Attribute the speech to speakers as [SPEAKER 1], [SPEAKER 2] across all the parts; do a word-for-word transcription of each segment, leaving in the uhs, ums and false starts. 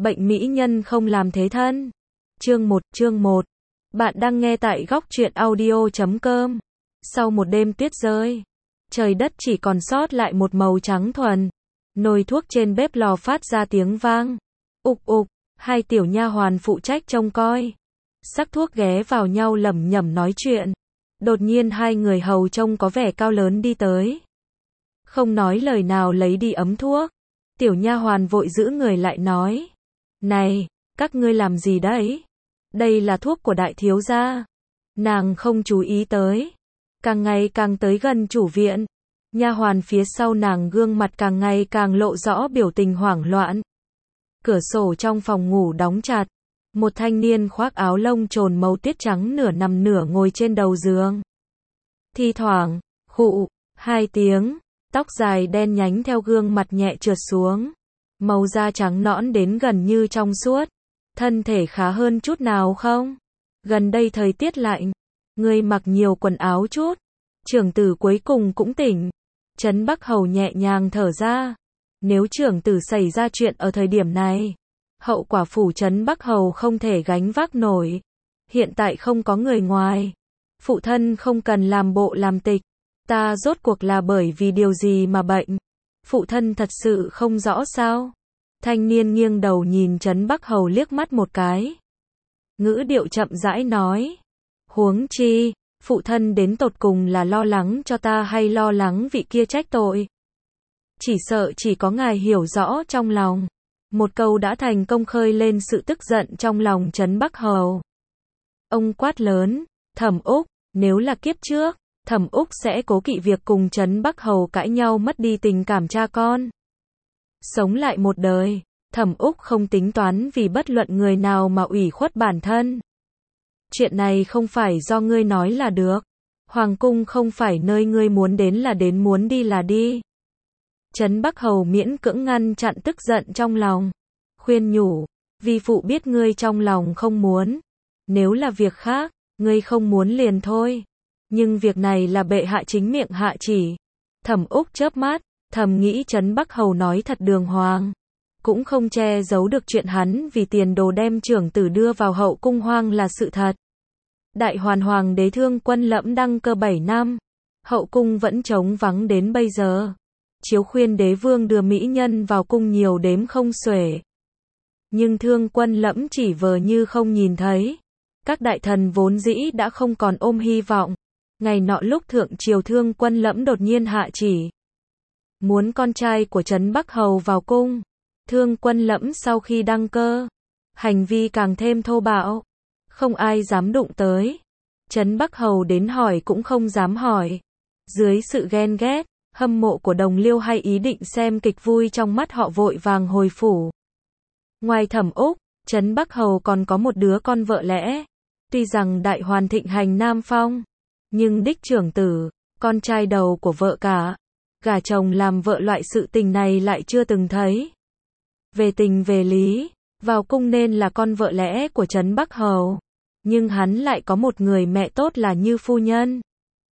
[SPEAKER 1] Bệnh mỹ nhân không làm thế thân. Chương một, chương một. Bạn đang nghe tại góc truyện audio chấm com. Sau một đêm tuyết rơi, trời đất chỉ còn sót lại một màu trắng thuần. Nồi thuốc trên bếp lò phát ra tiếng vang. Ục ục, hai tiểu nha hoàn phụ trách trông coi. Sắc thuốc ghé vào nhau lẩm nhẩm nói chuyện. Đột nhiên hai người hầu trông có vẻ cao lớn đi tới. Không nói lời nào lấy đi ấm thuốc. Tiểu nha hoàn vội giữ người lại nói. Này, các ngươi làm gì đấy? Đây là thuốc của đại thiếu gia. Nàng không chú ý tới. Càng ngày càng tới gần chủ viện. Nha hoàn phía sau nàng gương mặt càng ngày càng lộ rõ biểu tình hoảng loạn. Cửa sổ trong phòng ngủ đóng chặt. Một thanh niên khoác áo lông trồn màu tuyết trắng nửa nằm nửa ngồi trên đầu giường. Thi thoảng, khụ, hai tiếng, tóc dài đen nhánh theo gương mặt nhẹ trượt xuống. Màu da trắng nõn đến gần như trong suốt. Thân thể khá hơn chút nào không? Gần đây thời tiết lạnh. Ngươi mặc nhiều quần áo chút. Trưởng tử cuối cùng cũng tỉnh. Trấn Bắc Hầu nhẹ nhàng thở ra. Nếu trưởng tử xảy ra chuyện ở thời điểm này, hậu quả phủ Trấn Bắc Hầu không thể gánh vác nổi. Hiện tại không có người ngoài. Phụ thân không cần làm bộ làm tịch. Ta rốt cuộc là bởi vì điều gì mà bệnh? Phụ thân thật sự không rõ sao? Thanh niên nghiêng đầu nhìn Trấn Bắc Hầu liếc mắt một cái. Ngữ điệu chậm rãi nói. Huống chi, phụ thân đến tột cùng là lo lắng cho ta hay lo lắng vị kia trách tội? Chỉ sợ chỉ có ngài hiểu rõ trong lòng. Một câu đã thành công khơi lên sự tức giận trong lòng Trấn Bắc Hầu. Ông quát lớn, Thẩm Úc, nếu là kiếp trước, Thẩm Úc sẽ cố kỵ việc cùng Trấn Bắc Hầu cãi nhau mất đi tình cảm cha con. Sống lại một đời, Thẩm Úc không tính toán vì bất luận người nào mà ủy khuất bản thân. Chuyện này không phải do ngươi nói là được. Hoàng cung không phải nơi ngươi muốn đến là đến, muốn đi là đi. Trấn Bắc Hầu miễn cưỡng ngăn chặn tức giận trong lòng. Khuyên nhủ, vi phụ biết ngươi trong lòng không muốn. Nếu là việc khác, ngươi không muốn liền thôi. Nhưng việc này là bệ hạ chính miệng hạ chỉ. Thẩm Úc chớp mắt, thầm nghĩ Trấn Bắc Hầu nói thật đường hoàng. Cũng không che giấu được chuyện hắn vì tiền đồ đem trưởng tử đưa vào hậu cung hoang là sự thật. Đại hoàn hoàng đế Thương Quân Lẫm đăng cơ bảy năm. Hậu cung vẫn trống vắng đến bây giờ. Chiếu khuyên đế vương đưa mỹ nhân vào cung nhiều đếm không xuể. Nhưng Thương Quân Lẫm chỉ vờ như không nhìn thấy. Các đại thần vốn dĩ đã không còn ôm hy vọng. Ngày nọ lúc thượng triều Thương Quân Lẫm đột nhiên hạ chỉ. Muốn con trai của Trấn Bắc Hầu vào cung. Thương Quân Lẫm sau khi đăng cơ, hành vi càng thêm thô bạo. Không ai dám đụng tới. Trấn Bắc Hầu đến hỏi cũng không dám hỏi. Dưới sự ghen ghét, hâm mộ của đồng liêu hay ý định xem kịch vui trong mắt họ vội vàng hồi phủ. Ngoài Thẩm Úc, Trấn Bắc Hầu còn có một đứa con vợ lẽ. Tuy rằng đại hoàn thịnh hành Nam Phong, nhưng đích trưởng tử, con trai đầu của vợ cả, gả chồng làm vợ loại sự tình này lại chưa từng thấy. Về tình về lý, vào cung nên là con vợ lẽ của Trấn Bắc Hầu. Nhưng hắn lại có một người mẹ tốt là Như phu nhân.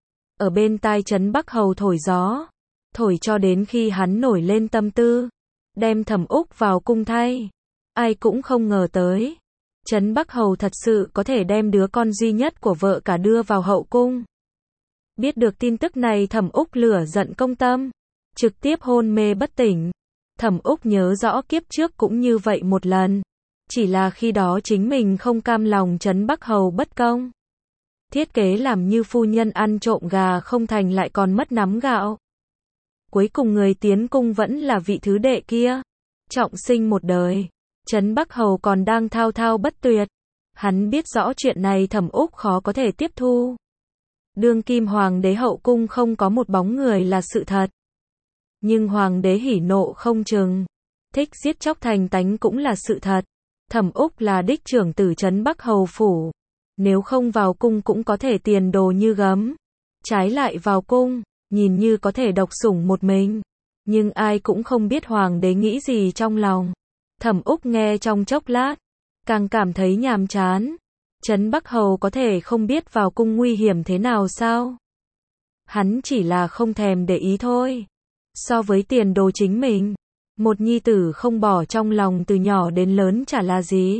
[SPEAKER 1] Ở bên tai Trấn Bắc Hầu thổi gió. Thổi cho đến khi hắn nổi lên tâm tư. Đem Thẩm Úc vào cung thay. Ai cũng không ngờ tới. Trấn Bắc Hầu thật sự có thể đem đứa con duy nhất của vợ cả đưa vào hậu cung. Biết được tin tức này Thẩm Úc lửa giận công tâm. Trực tiếp hôn mê bất tỉnh. Thẩm Úc nhớ rõ kiếp trước cũng như vậy một lần. Chỉ là khi đó chính mình không cam lòng Trấn Bắc Hầu bất công. Thiết kế làm Như phu nhân ăn trộm gà không thành lại còn mất nắm gạo. Cuối cùng người tiến cung vẫn là vị thứ đệ kia. Trọng sinh một đời. Trấn Bắc Hầu còn đang thao thao bất tuyệt. Hắn biết rõ chuyện này Thẩm Úc khó có thể tiếp thu. Đương kim hoàng đế hậu cung không có một bóng người là sự thật. Nhưng hoàng đế hỉ nộ không chừng. Thích giết chóc thành tánh cũng là sự thật. Thẩm Úc là đích trưởng tử Trấn Bắc Hầu phủ. Nếu không vào cung cũng có thể tiền đồ như gấm. Trái lại vào cung, nhìn như có thể độc sủng một mình. Nhưng ai cũng không biết hoàng đế nghĩ gì trong lòng. Thẩm Úc nghe trong chốc lát, càng cảm thấy nhàm chán. Trấn Bắc Hầu có thể không biết vào cung nguy hiểm thế nào sao? Hắn chỉ là không thèm để ý thôi. So với tiền đồ chính mình, Một nhi tử không bỏ trong lòng từ nhỏ đến lớn chả là gì.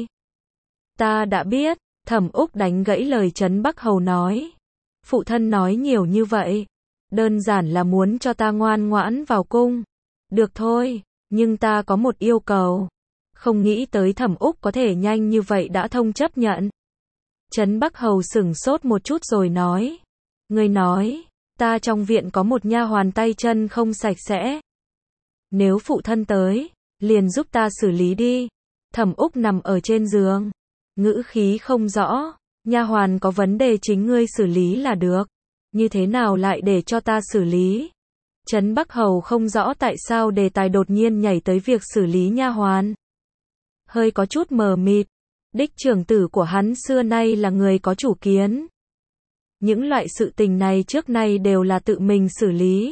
[SPEAKER 1] Ta đã biết, Thẩm Úc đánh gãy lời Trấn Bắc Hầu nói. Phụ thân nói nhiều như vậy, đơn giản là muốn cho ta ngoan ngoãn vào cung. Được thôi, nhưng ta có một yêu cầu. Không nghĩ tới Thẩm Úc có thể nhanh như vậy đã thông chấp nhận. Trấn Bắc Hầu sửng sốt một chút rồi nói. Ngươi nói, ta trong viện có một nha hoàn tay chân không sạch sẽ. Nếu phụ thân tới, liền giúp ta xử lý đi. Thẩm Úc nằm ở trên giường, ngữ khí không rõ. Nha hoàn có vấn đề chính ngươi xử lý là được. Như thế nào lại để cho ta xử lý? Trấn Bắc Hầu không rõ tại sao đề tài đột nhiên nhảy tới việc xử lý nha hoàn. Hơi có chút mờ mịt. Đích trưởng tử của hắn xưa nay là người có chủ kiến. Những loại sự tình này trước nay đều là tự mình xử lý.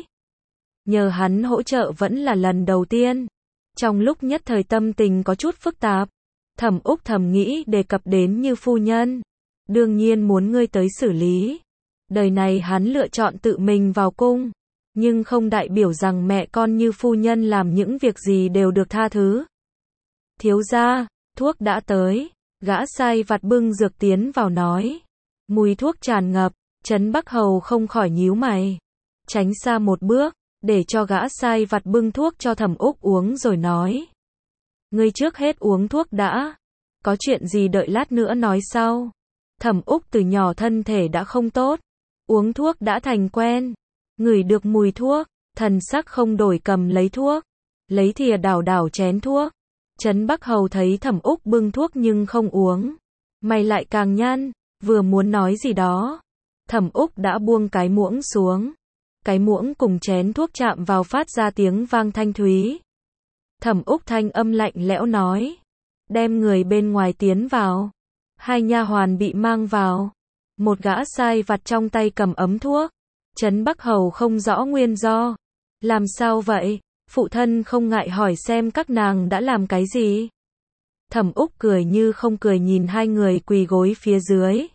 [SPEAKER 1] Nhờ hắn hỗ trợ vẫn là lần đầu tiên. Trong lúc nhất thời tâm tình có chút phức tạp, Thẩm Úc thầm nghĩ đề cập đến Như phu nhân. Đương nhiên muốn ngươi tới xử lý. Đời này hắn lựa chọn tự mình vào cung. Nhưng không đại biểu rằng mẹ con Như phu nhân làm những việc gì đều được tha thứ. Thiếu gia, thuốc đã tới. Gã sai vặt bưng dược tiến vào nói. Mùi thuốc tràn ngập, Trấn Bắc Hầu không khỏi nhíu mày. Tránh xa một bước, để cho gã sai vặt bưng thuốc cho Thẩm Úc uống rồi nói. Ngươi trước hết uống thuốc đã. Có chuyện gì đợi lát nữa nói sau. Thẩm Úc từ nhỏ thân thể đã không tốt. Uống thuốc đã thành quen. Ngửi được mùi thuốc, thần sắc không đổi cầm lấy thuốc. Lấy thìa đảo đảo chén thuốc. Trấn Bắc Hầu thấy Thẩm Úc bưng thuốc nhưng không uống. Mày lại càng nhăn, vừa muốn nói gì đó. Thẩm Úc đã buông cái muỗng xuống. Cái muỗng cùng chén thuốc chạm vào phát ra tiếng vang thanh thúy. Thẩm Úc thanh âm lạnh lẽo nói. Đem người bên ngoài tiến vào. Hai nha hoàn bị mang vào. Một gã sai vặt trong tay cầm ấm thuốc. Trấn Bắc Hầu không rõ nguyên do. Làm sao vậy? Phụ thân không ngại hỏi xem các nàng đã làm cái gì. Thẩm Úc cười như không cười nhìn hai người quỳ gối phía dưới.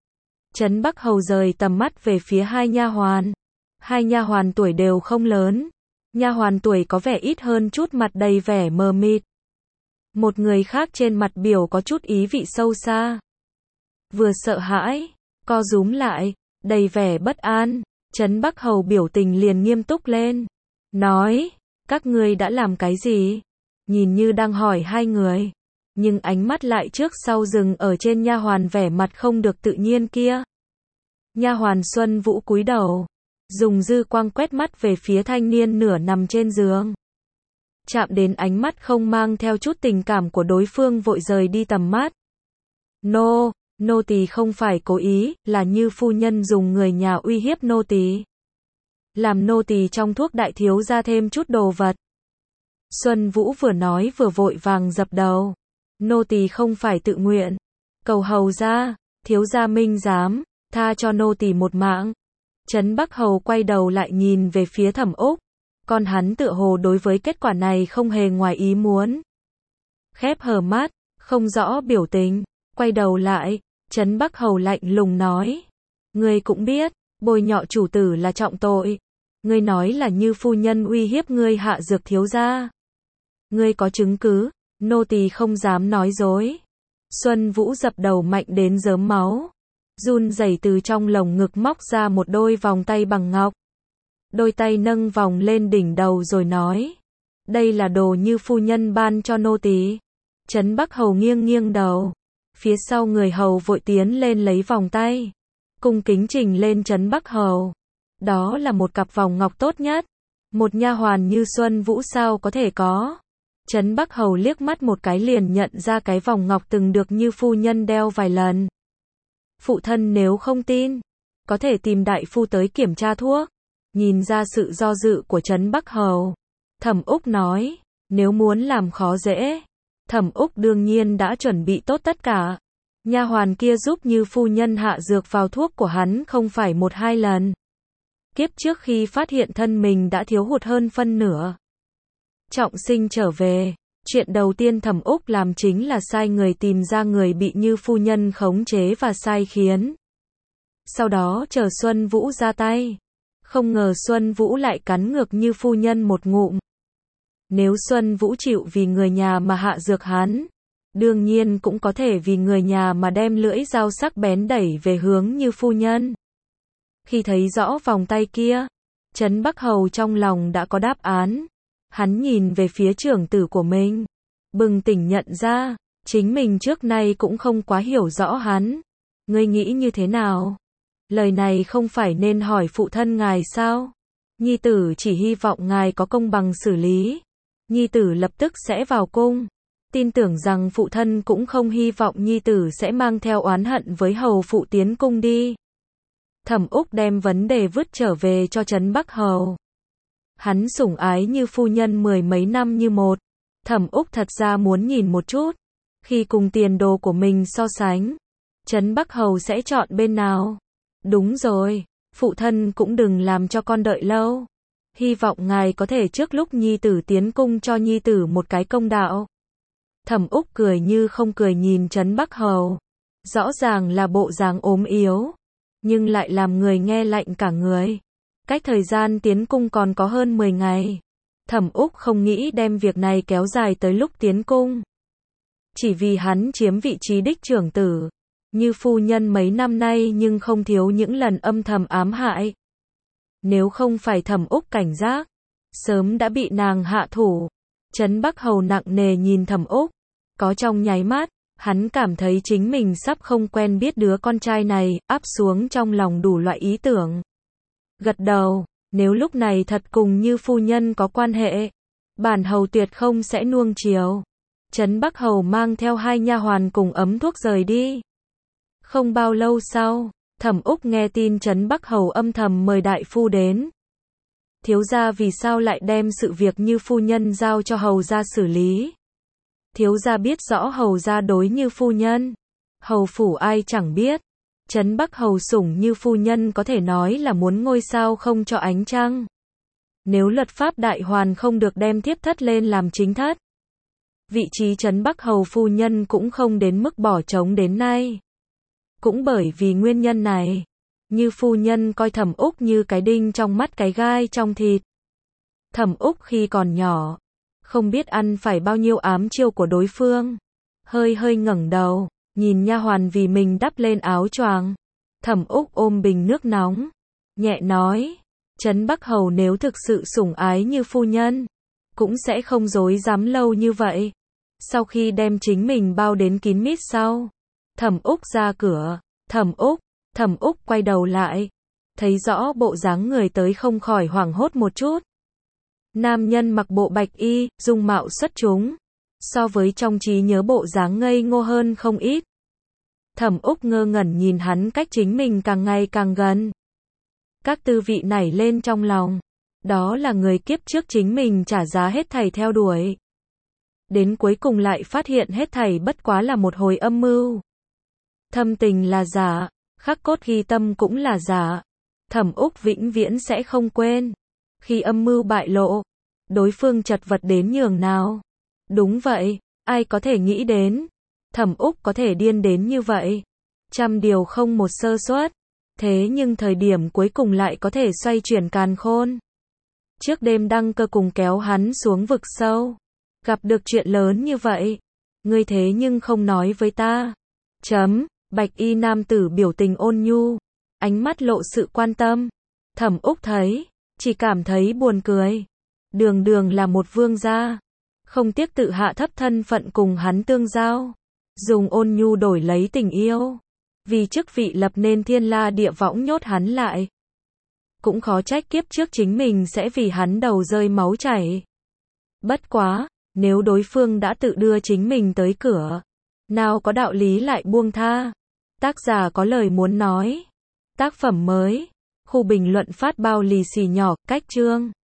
[SPEAKER 1] Trấn Bắc Hầu rời tầm mắt về phía hai nha hoàn. Hai nha hoàn tuổi đều không lớn. Nha hoàn tuổi có vẻ ít hơn chút mặt đầy vẻ mờ mịt. Một người khác trên mặt biểu có chút ý vị sâu xa. Vừa sợ hãi, co rúm lại, đầy vẻ bất an. Trấn Bắc Hầu biểu tình liền nghiêm túc lên. Nói, các ngươi đã làm cái gì? Nhìn như đang hỏi hai người. Nhưng ánh mắt lại trước sau dừng ở trên nha hoàn vẻ mặt không được tự nhiên kia. Nha hoàn Xuân Vũ cúi đầu. Dùng dư quang quét mắt về phía thanh niên nửa nằm trên giường. Chạm đến ánh mắt không mang theo chút tình cảm của đối phương vội rời đi tầm mắt. Nô, nô tỳ không phải cố ý, là Như phu nhân dùng người nhà uy hiếp nô tỳ. Làm nô tỳ trong thuốc đại thiếu ra thêm chút đồ vật. Xuân Vũ vừa nói vừa vội vàng dập đầu. Nô tỳ không phải tự nguyện. Cầu hầu ra, thiếu gia minh giám, tha cho nô tỳ một mạng. Trấn Bắc Hầu quay đầu lại nhìn về phía Thẩm Úc. Còn hắn tựa hồ đối với kết quả này không hề ngoài ý muốn. Khép hờ mắt, không rõ biểu tình, quay đầu lại, Trấn Bắc Hầu lạnh lùng nói. Ngươi cũng biết, bôi nhọ chủ tử là trọng tội. Ngươi nói là Như phu nhân uy hiếp ngươi hạ dược thiếu gia. Ngươi có chứng cứ, nô tỳ không dám nói dối. Xuân Vũ dập đầu mạnh đến rớm máu. Run rẩy từ trong lồng ngực móc ra một đôi vòng tay bằng ngọc. Đôi tay nâng vòng lên đỉnh đầu rồi nói. Đây là đồ Như phu nhân ban cho nô tỳ. Trấn Bắc Hầu nghiêng nghiêng đầu. Phía sau người hầu vội tiến lên lấy vòng tay. Cung kính trình lên Trấn Bắc Hầu. Đó là một cặp vòng ngọc tốt nhất. Một nha hoàn như Xuân Vũ sao có thể có. Trấn Bắc Hầu liếc mắt một cái liền nhận ra cái vòng ngọc từng được Như phu nhân đeo vài lần. Phụ thân nếu không tin, có thể tìm đại phu tới kiểm tra thuốc. Nhìn ra sự do dự của Trấn Bắc Hầu, Thẩm Úc nói, nếu muốn làm khó dễ, Thẩm Úc đương nhiên đã chuẩn bị tốt tất cả. Nha hoàn kia giúp Như phu nhân hạ dược vào thuốc của hắn không phải một hai lần. Kiếp trước khi phát hiện thân mình đã thiếu hụt hơn phân nửa. Trọng sinh trở về, chuyện đầu tiên Thẩm Úc làm chính là sai người tìm ra người bị Như phu nhân khống chế và sai khiến. Sau đó chờ Xuân Vũ ra tay. Không ngờ Xuân Vũ lại cắn ngược Như phu nhân một ngụm. Nếu Xuân Vũ chịu vì người nhà mà hạ dược hắn, đương nhiên cũng có thể vì người nhà mà đem lưỡi dao sắc bén đẩy về hướng Như phu nhân. Khi thấy rõ vòng tay kia, Trấn Bắc Hầu trong lòng đã có đáp án. Hắn nhìn về phía trưởng tử của mình, bừng tỉnh nhận ra, chính mình trước nay cũng không quá hiểu rõ hắn. Ngươi nghĩ như thế nào? Lời này không phải nên hỏi phụ thân ngài sao? Nhi tử chỉ hy vọng ngài có công bằng xử lý. Nhi tử lập tức sẽ vào cung. Tin tưởng rằng phụ thân cũng không hy vọng nhi tử sẽ mang theo oán hận với hầu phụ tiến cung đi. Thẩm Úc đem vấn đề vứt trở về cho Trấn Bắc Hầu. Hắn sủng ái Như phu nhân mười mấy năm như một. Thẩm Úc thật ra muốn nhìn một chút, khi cùng tiền đồ của mình so sánh, Trấn Bắc Hầu sẽ chọn bên nào. Đúng rồi, phụ thân cũng đừng làm cho con đợi lâu. Hy vọng ngài có thể trước lúc nhi tử tiến cung cho nhi tử một cái công đạo. Thẩm Úc cười như không cười nhìn Trấn Bắc Hầu. Rõ ràng là bộ dáng ốm yếu, nhưng lại làm người nghe lạnh cả người. Cách thời gian tiến cung còn có hơn mười ngày. Thẩm Úc không nghĩ đem việc này kéo dài tới lúc tiến cung. Chỉ vì hắn chiếm vị trí đích trưởng tử. Như phu nhân mấy năm nay nhưng không thiếu những lần âm thầm ám hại. Nếu không phải Thẩm Úc cảnh giác, sớm đã bị nàng hạ thủ. Trấn Bắc Hầu nặng nề nhìn Thẩm Úc. Có trong nháy mắt, hắn cảm thấy chính mình sắp không quen biết đứa con trai này, áp xuống trong lòng đủ loại ý tưởng. Gật đầu, nếu lúc này thật cùng Như phu nhân có quan hệ, bản hầu tuyệt không sẽ nuông chiều. Trấn Bắc Hầu mang theo hai nha hoàn cùng ấm thuốc rời đi. Không bao lâu sau, Thẩm Úc nghe tin Trấn Bắc Hầu âm thầm mời đại phu đến. Thiếu gia vì sao lại đem sự việc Như phu nhân giao cho hầu gia xử lý? Thiếu gia biết rõ hầu gia đối Như phu nhân. Hầu phủ ai chẳng biết. Trấn Bắc Hầu sủng Như phu nhân có thể nói là muốn ngôi sao không cho ánh trăng. Nếu luật pháp đại hoàn không được đem thiếp thất lên làm chính thất, vị trí Trấn Bắc Hầu phu nhân cũng không đến mức bỏ trống đến nay. Cũng bởi vì nguyên nhân này, Như phu nhân coi Thẩm Úc như cái đinh trong mắt cái gai trong thịt. Thẩm Úc khi còn nhỏ, không biết ăn phải bao nhiêu ám chiêu của đối phương. Hơi hơi ngẩng đầu, nhìn nha hoàn vì mình đắp lên áo choàng. Thẩm Úc ôm bình nước nóng, nhẹ nói, Trấn Bắc Hầu nếu thực sự sủng ái Như phu nhân, cũng sẽ không dối dám lâu như vậy. Sau khi đem chính mình bao đến kín mít sau, Thẩm Úc ra cửa. Thẩm Úc, Thẩm Úc quay đầu lại, thấy rõ bộ dáng người tới không khỏi hoảng hốt một chút. Nam nhân mặc bộ bạch y, dung mạo xuất chúng, so với trong trí nhớ bộ dáng ngây ngô hơn không ít. Thẩm Úc ngơ ngẩn nhìn hắn cách chính mình càng ngày càng gần. Các tư vị nảy lên trong lòng, đó là người kiếp trước chính mình trả giá hết thảy theo đuổi. Đến cuối cùng lại phát hiện hết thảy bất quá là một hồi âm mưu. Thâm tình là giả, khắc cốt ghi tâm cũng là giả. Thẩm Úc vĩnh viễn sẽ không quên. Khi âm mưu bại lộ, đối phương chật vật đến nhường nào. Đúng vậy, ai có thể nghĩ đến, Thẩm Úc có thể điên đến như vậy. Trăm điều không một sơ suất. Thế nhưng thời điểm cuối cùng lại có thể xoay chuyển càn khôn. Trước đêm đăng cơ cùng kéo hắn xuống vực sâu. Gặp được chuyện lớn như vậy, ngươi thế nhưng không nói với ta. Chấm, bạch y nam tử biểu tình ôn nhu, ánh mắt lộ sự quan tâm. Thẩm Úc thấy, chỉ cảm thấy buồn cười. Đường đường là một vương gia, không tiếc tự hạ thấp thân phận cùng hắn tương giao, dùng ôn nhu đổi lấy tình yêu. Vì chức vị lập nên thiên la địa võng nhốt hắn lại. Cũng khó trách kiếp trước chính mình sẽ vì hắn đầu rơi máu chảy. Bất quá, nếu đối phương đã tự đưa chính mình tới cửa, nào có đạo lý lại buông tha. Tác giả có lời muốn nói. Tác phẩm mới. Khu bình luận phát bao lì xì nhỏ, cách chương.